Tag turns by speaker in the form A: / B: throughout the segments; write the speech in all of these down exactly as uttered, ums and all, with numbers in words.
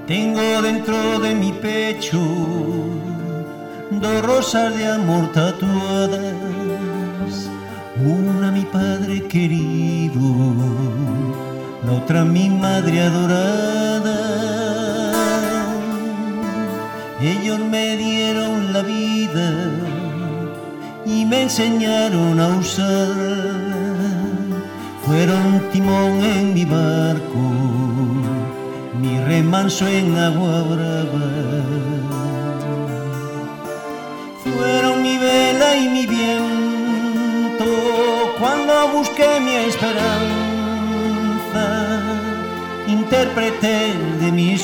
A: Tengo dentro de mi pecho dos rosas de amor tatuadas, una mi padre querido, la otra mi madre adorada. Ellos me dieron la vida y me enseñaron a usar. Fueron timón en mi barco, mi remanso en agua brava. Fueron mi vela y mi viento cuando busqué mi esperanza. Intérprete de mis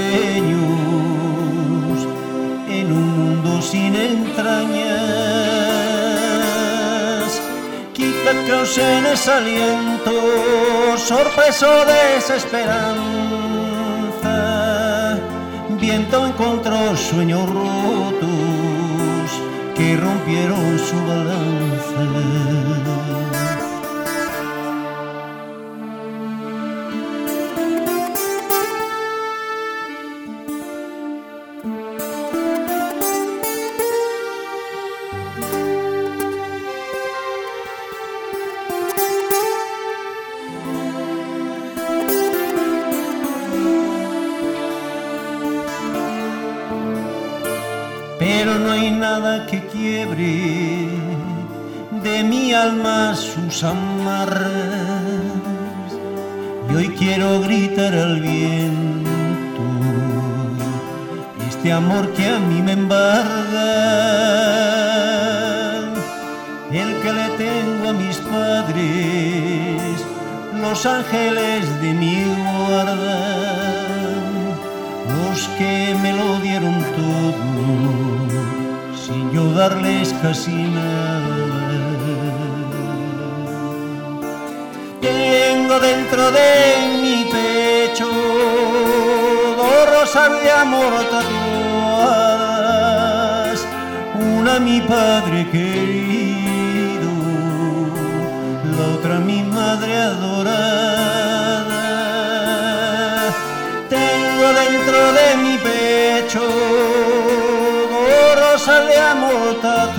A: sueños en un mundo sin entrañas. Quita crausenes aliento, sorpreso desesperanza. Viento encontró sueños rotos que rompieron su balanza. Pero no hay nada que quiebre de mi alma sus amarras. Y hoy quiero gritar al viento este amor que a mí me embarga. El que le tengo a mis padres, los ángeles de mi guarda, los que me lo dieron todo sin yo darles casi nada. Tengo dentro de mi pecho dos rosas de amor tatuadas, una mi padre querido, la otra mi madre adorada. Tengo dentro de mi pecho dos rosas de amor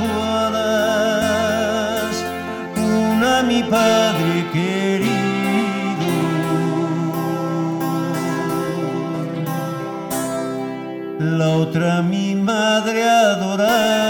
A: tatuadas, una mi padre querido, la otra mi madre adorada.